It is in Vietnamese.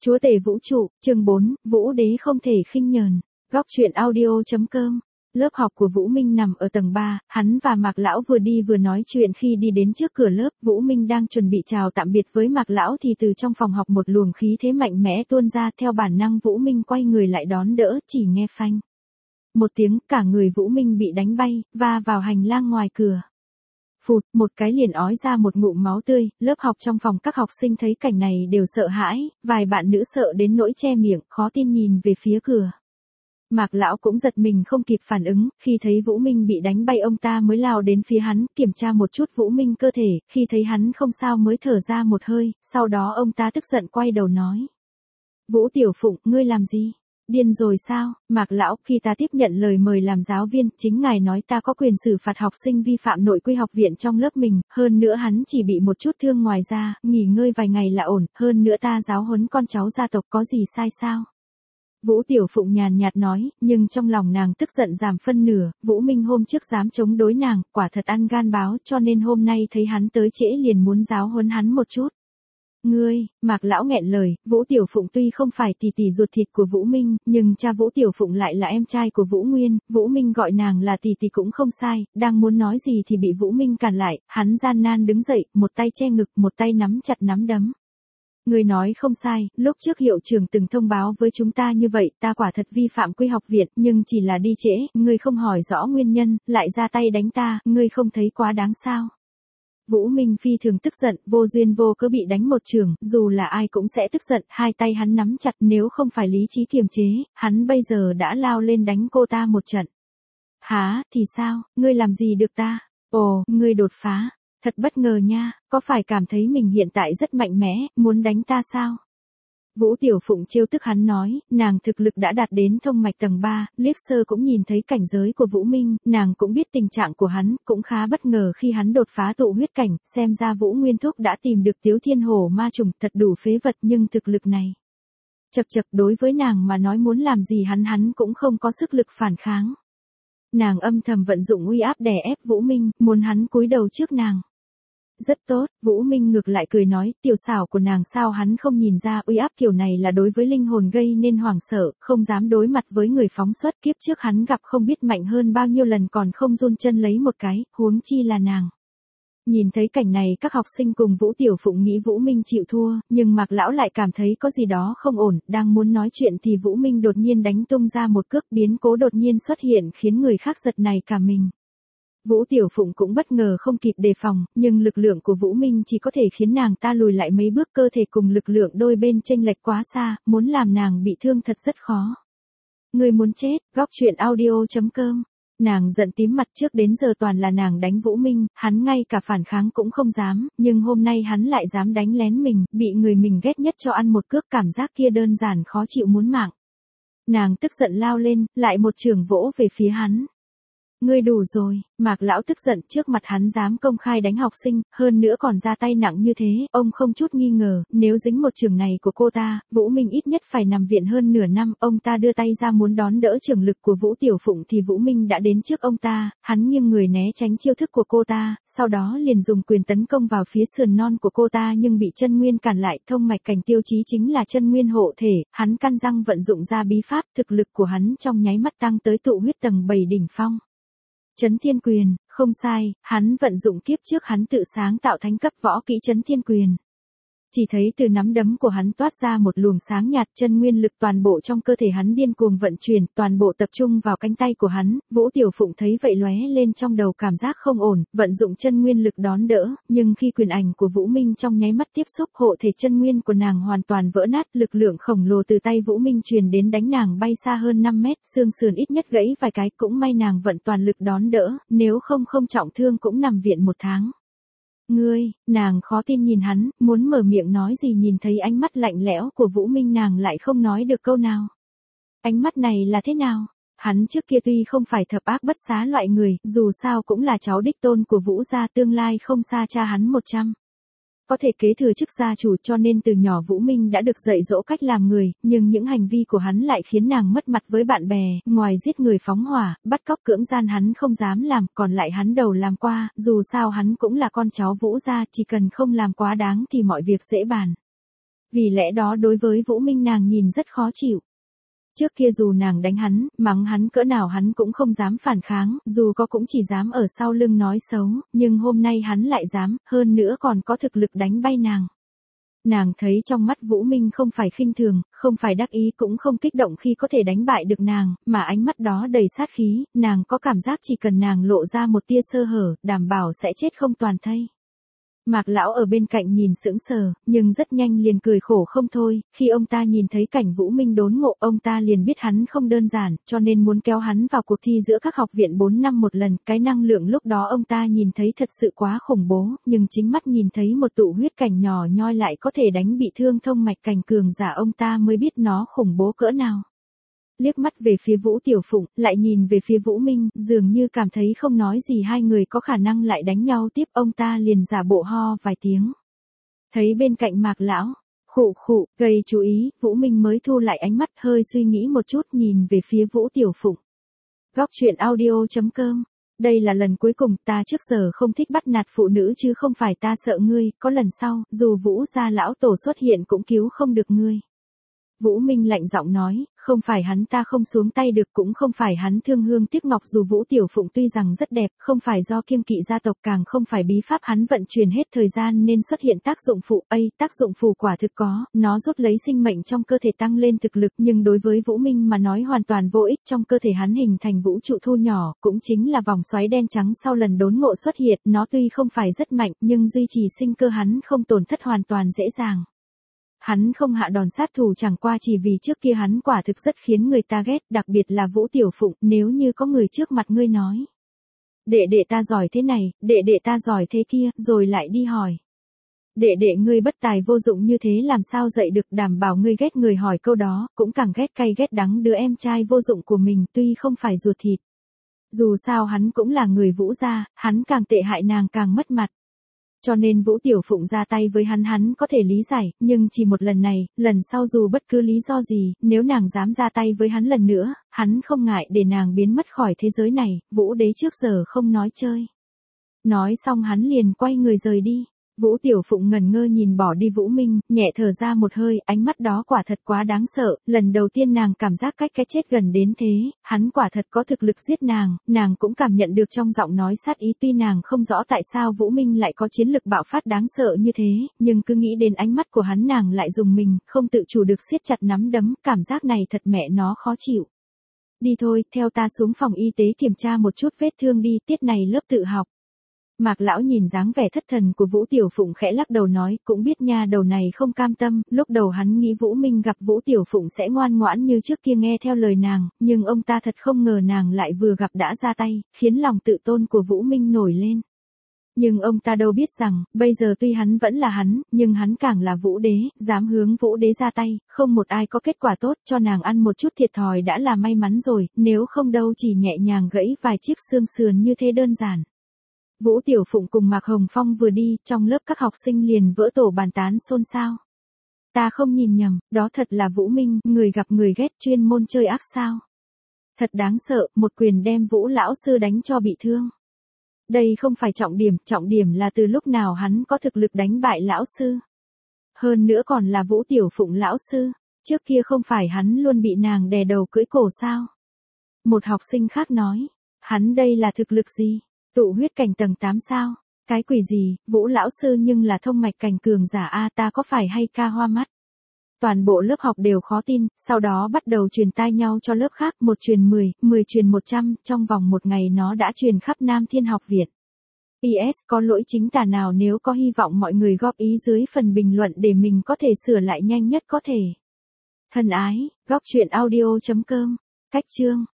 Chúa tể vũ trụ, chương 4, Vũ đế không thể khinh nhờn. Góc truyện audio.com. Lớp học của Vũ Minh nằm ở tầng 3, hắn và Mạc Lão vừa đi vừa nói chuyện khi đi đến trước cửa lớp. Vũ Minh đang chuẩn bị chào tạm biệt với Mạc Lão thì từ trong phòng học một luồng khí thế mạnh mẽ tuôn ra. Theo bản năng Vũ Minh quay người lại đón đỡ, chỉ nghe phanh một tiếng, cả người Vũ Minh bị đánh bay, va vào hành lang ngoài cửa. Phụt, một cái liền ói ra một ngụm máu tươi. Lớp học trong phòng các học sinh thấy cảnh này đều sợ hãi, vài bạn nữ sợ đến nỗi che miệng, khó tin nhìn về phía cửa. Mạc Lão cũng giật mình không kịp phản ứng, khi thấy Vũ Minh bị đánh bay ông ta mới lao đến phía hắn, kiểm tra một chút Vũ Minh cơ thể, khi thấy hắn không sao mới thở ra một hơi, sau đó ông ta tức giận quay đầu nói. Vũ Tiểu Phụng, ngươi làm gì? Điên rồi sao? Mạc Lão, khi ta tiếp nhận lời mời làm giáo viên, chính ngài nói ta có quyền xử phạt học sinh vi phạm nội quy học viện trong lớp mình, hơn nữa hắn chỉ bị một chút thương ngoài ra, nghỉ ngơi vài ngày là ổn, hơn nữa ta giáo huấn con cháu gia tộc có gì sai sao? Vũ Tiểu Phụng nhàn nhạt nói, nhưng trong lòng nàng tức giận giảm phân nửa, Vũ Minh hôm trước dám chống đối nàng, quả thật ăn gan báo, cho nên hôm nay thấy hắn tới trễ liền muốn giáo huấn hắn một chút. Ngươi, Mạc Lão nghẹn lời, Vũ Tiểu Phụng tuy không phải tỷ tỷ ruột thịt của Vũ Minh, nhưng cha Vũ Tiểu Phụng lại là em trai của Vũ Nguyên, Vũ Minh gọi nàng là tỷ tỷ cũng không sai, đang muốn nói gì thì bị Vũ Minh cản lại, hắn gian nan đứng dậy, một tay che ngực, một tay nắm chặt nắm đấm. Ngươi nói không sai, lúc trước hiệu trưởng từng thông báo với chúng ta như vậy, ta quả thật vi phạm quy học viện, nhưng chỉ là đi trễ, ngươi không hỏi rõ nguyên nhân, lại ra tay đánh ta, ngươi không thấy quá đáng sao? Vũ Minh phi thường tức giận, vô duyên vô cớ bị đánh một trường, dù là ai cũng sẽ tức giận, hai tay hắn nắm chặt, nếu không phải lý trí kiềm chế, hắn bây giờ đã lao lên đánh cô ta một trận. Hả, thì sao, ngươi làm gì được ta? Ồ, ngươi đột phá, thật bất ngờ nha, có phải cảm thấy mình hiện tại rất mạnh mẽ, muốn đánh ta sao? Vũ Tiểu Phụng trêu tức hắn nói, nàng thực lực đã đạt đến thông mạch tầng 3, liếc sơ cũng nhìn thấy cảnh giới của Vũ Minh, nàng cũng biết tình trạng của hắn, cũng khá bất ngờ khi hắn đột phá tụ huyết cảnh, xem ra Vũ Nguyên Thúc đã tìm được Tiếu Thiên Hổ ma trùng, thật đủ phế vật nhưng thực lực này. Chậc chậc, đối với nàng mà nói muốn làm gì hắn cũng không có sức lực phản kháng. Nàng âm thầm vận dụng uy áp đè ép Vũ Minh, muốn hắn cúi đầu trước nàng. Rất tốt, Vũ Minh ngược lại cười nói, tiểu xảo của nàng sao hắn không nhìn ra uy áp kiểu này là đối với linh hồn gây nên hoảng sợ, không dám đối mặt với người phóng xuất, kiếp trước hắn gặp không biết mạnh hơn bao nhiêu lần còn không run chân lấy một cái, huống chi là nàng. Nhìn thấy cảnh này các học sinh cùng Vũ Tiểu Phụng nghĩ Vũ Minh chịu thua, nhưng Mạc Lão lại cảm thấy có gì đó không ổn, đang muốn nói chuyện thì Vũ Minh đột nhiên đánh tung ra một cước, biến cố đột nhiên xuất hiện khiến người khác giật nảy cả mình. Vũ Tiểu Phụng cũng bất ngờ không kịp đề phòng, nhưng lực lượng của Vũ Minh chỉ có thể khiến nàng ta lùi lại mấy bước, cơ thể cùng lực lượng đôi bên chênh lệch quá xa, muốn làm nàng bị thương thật rất khó. Người muốn chết, góc truyện audio.com. Nàng giận tím mặt, trước đến giờ toàn là nàng đánh Vũ Minh, hắn ngay cả phản kháng cũng không dám, nhưng hôm nay hắn lại dám đánh lén mình, bị người mình ghét nhất cho ăn một cước, cảm giác kia đơn giản khó chịu muốn mạng. Nàng tức giận lao lên, lại một chưởng vỗ về phía hắn. Ngươi đủ rồi, Mạc Lão tức giận, trước mặt hắn dám công khai đánh học sinh, hơn nữa còn ra tay nặng như thế, ông không chút nghi ngờ, nếu dính một chưởng này của cô ta, Vũ Minh ít nhất phải nằm viện hơn nửa năm, ông ta đưa tay ra muốn đón đỡ chưởng lực của Vũ Tiểu Phụng thì Vũ Minh đã đến trước ông ta, hắn nghiêng người né tránh chiêu thức của cô ta, sau đó liền dùng quyền tấn công vào phía sườn non của cô ta nhưng bị chân nguyên cản lại, thông mạch cảnh tiêu chí chính là chân nguyên hộ thể, hắn căn răng vận dụng ra bí pháp, thực lực của hắn trong nháy mắt tăng tới tụ huyết tầng 7 đỉnh phong. Chấn Thiên Quyền, không sai, hắn vận dụng kiếp trước hắn tự sáng tạo thánh cấp võ kỹ Chấn Thiên Quyền. Chỉ thấy từ nắm đấm của hắn toát ra một luồng sáng nhạt, chân nguyên lực toàn bộ trong cơ thể hắn điên cuồng vận chuyển, toàn bộ tập trung vào cánh tay của hắn, Vũ Tiểu Phụng thấy vậy lóe lên trong đầu cảm giác không ổn, vận dụng chân nguyên lực đón đỡ, nhưng khi quyền ảnh của Vũ Minh trong nháy mắt tiếp xúc, hộ thể chân nguyên của nàng hoàn toàn vỡ nát, lực lượng khổng lồ từ tay Vũ Minh truyền đến đánh nàng bay xa hơn 5 mét, xương sườn ít nhất gãy vài cái, cũng may nàng vận toàn lực đón đỡ, nếu không trọng thương cũng nằm viện 1 tháng. Ngươi, nàng khó tin nhìn hắn, muốn mở miệng nói gì nhìn thấy ánh mắt lạnh lẽo của Vũ Minh nàng lại không nói được câu nào. Ánh mắt này là thế nào? Hắn trước kia tuy không phải thập ác bất xá loại người, dù sao cũng là cháu đích tôn của Vũ gia, tương lai không xa cha hắn 100. Có thể kế thừa chức gia chủ, cho nên từ nhỏ Vũ Minh đã được dạy dỗ cách làm người, nhưng những hành vi của hắn lại khiến nàng mất mặt với bạn bè, ngoài giết người phóng hỏa, bắt cóc cưỡng gian hắn không dám làm, còn lại hắn đầu làm qua, dù sao hắn cũng là con cháu Vũ gia, chỉ cần không làm quá đáng thì mọi việc dễ bàn. Vì lẽ đó đối với Vũ Minh nàng nhìn rất khó chịu. Trước kia dù nàng đánh hắn, mắng hắn cỡ nào hắn cũng không dám phản kháng, dù có cũng chỉ dám ở sau lưng nói xấu, nhưng hôm nay hắn lại dám, hơn nữa còn có thực lực đánh bay nàng. Nàng thấy trong mắt Vũ Minh không phải khinh thường, không phải đắc ý cũng không kích động khi có thể đánh bại được nàng, mà ánh mắt đó đầy sát khí, nàng có cảm giác chỉ cần nàng lộ ra một tia sơ hở, đảm bảo sẽ chết không toàn thây. Mạc lão ở bên cạnh nhìn sững sờ, nhưng rất nhanh liền cười khổ không thôi, khi ông ta nhìn thấy cảnh Vũ Minh đốn ngộ, ông ta liền biết hắn không đơn giản, cho nên muốn kéo hắn vào cuộc thi giữa các học viện 4 năm một lần, cái năng lượng lúc đó ông ta nhìn thấy thật sự quá khủng bố, nhưng chính mắt nhìn thấy một tụ huyết cảnh nhỏ nhoi lại có thể đánh bị thương thông mạch cảnh cường giả ông ta mới biết nó khủng bố cỡ nào. Liếc mắt về phía Vũ Tiểu Phụng, lại nhìn về phía Vũ Minh, dường như cảm thấy không nói gì hai người có khả năng lại đánh nhau tiếp, ông ta liền giả bộ ho vài tiếng. Thấy bên cạnh Mạc lão, khụ khụ, gây chú ý, Vũ Minh mới thu lại ánh mắt hơi suy nghĩ một chút nhìn về phía Vũ Tiểu Phụng. Góc truyện audio.com. Đây là lần cuối cùng, ta trước giờ không thích bắt nạt phụ nữ chứ không phải ta sợ ngươi, có lần sau, dù Vũ gia lão tổ xuất hiện cũng cứu không được ngươi. Vũ Minh lạnh giọng nói, không phải hắn ta không xuống tay được cũng không phải hắn thương hương tiếc ngọc dù Vũ Tiểu Phụng tuy rằng rất đẹp, không phải do kiêng kỵ gia tộc càng không phải bí pháp hắn vận chuyển hết thời gian nên xuất hiện tác dụng phụ, tác dụng phụ quả thực có, nó giúp lấy sinh mệnh trong cơ thể tăng lên thực lực nhưng đối với Vũ Minh mà nói hoàn toàn vô ích, trong cơ thể hắn hình thành vũ trụ thu nhỏ, cũng chính là vòng xoáy đen trắng sau lần đốn ngộ xuất hiện, nó tuy không phải rất mạnh nhưng duy trì sinh cơ hắn không tổn thất hoàn toàn dễ dàng. Hắn không hạ đòn sát thủ chẳng qua chỉ vì trước kia hắn quả thực rất khiến người ta ghét, đặc biệt là Vũ Tiểu Phụng, nếu như có người trước mặt ngươi nói. Đệ đệ ta giỏi thế này, đệ đệ ta giỏi thế kia, rồi lại đi hỏi. Đệ đệ ngươi bất tài vô dụng như thế làm sao dạy được, đảm bảo ngươi ghét người hỏi câu đó, cũng càng ghét cay ghét đắng đứa em trai vô dụng của mình tuy không phải ruột thịt. Dù sao hắn cũng là người Vũ gia, hắn càng tệ hại nàng càng mất mặt. Cho nên Vũ Tiểu Phụng ra tay với hắn có thể lý giải, nhưng chỉ một lần này, lần sau dù bất cứ lý do gì, nếu nàng dám ra tay với hắn lần nữa, hắn không ngại để nàng biến mất khỏi thế giới này, Vũ đế trước giờ không nói chơi. Nói xong hắn liền quay người rời đi. Vũ Tiểu Phụng ngẩn ngơ nhìn bỏ đi Vũ Minh, nhẹ thở ra một hơi, ánh mắt đó quả thật quá đáng sợ, lần đầu tiên nàng cảm giác cách cái chết gần đến thế, hắn quả thật có thực lực giết nàng cũng cảm nhận được trong giọng nói sát ý tuy nàng không rõ tại sao Vũ Minh lại có chiến lực bạo phát đáng sợ như thế, nhưng cứ nghĩ đến ánh mắt của hắn nàng lại dùng mình, không tự chủ được siết chặt nắm đấm, cảm giác này thật mẹ nó khó chịu. Đi thôi, theo ta xuống phòng y tế kiểm tra một chút vết thương đi, tiết này lớp tự học. Mạc lão nhìn dáng vẻ thất thần của Vũ Tiểu Phụng khẽ lắc đầu nói, cũng biết nha đầu này không cam tâm, lúc đầu hắn nghĩ Vũ Minh gặp Vũ Tiểu Phụng sẽ ngoan ngoãn như trước kia nghe theo lời nàng, nhưng ông ta thật không ngờ nàng lại vừa gặp đã ra tay, khiến lòng tự tôn của Vũ Minh nổi lên. Nhưng ông ta đâu biết rằng, bây giờ tuy hắn vẫn là hắn, nhưng hắn càng là Vũ đế, dám hướng Vũ đế ra tay, không một ai có kết quả tốt, cho nàng ăn một chút thiệt thòi đã là may mắn rồi, nếu không đâu chỉ nhẹ nhàng gãy vài chiếc xương sườn như thế đơn giản. Vũ Tiểu Phụng cùng Mạc Hồng Phong vừa đi, trong lớp các học sinh liền vỡ tổ bàn tán xôn xao. Ta không nhìn nhầm, đó thật là Vũ Minh, người gặp người ghét chuyên môn chơi ác sao. Thật đáng sợ, một quyền đem Vũ lão sư đánh cho bị thương. Đây không phải trọng điểm là từ lúc nào hắn có thực lực đánh bại lão sư. Hơn nữa còn là Vũ Tiểu Phụng lão sư, trước kia không phải hắn luôn bị nàng đè đầu cưỡi cổ sao. Một học sinh khác nói, hắn đây là thực lực gì? Tụ huyết cảnh tầng 8 sao? Cái quỷ gì, Vũ lão sư nhưng là thông mạch cảnh cường giả a, ta có phải hay ca hoa mắt? Toàn bộ lớp học đều khó tin, sau đó bắt đầu truyền tai nhau cho lớp khác, một truyền 10, 10 truyền 100, trong vòng một ngày nó đã truyền khắp Nam Thiên Học Viện. PS có lỗi chính tả nào, nếu có hy vọng mọi người góp ý dưới phần bình luận để mình có thể sửa lại nhanh nhất có thể. Thân ái, góc truyện audio.com, cách chương.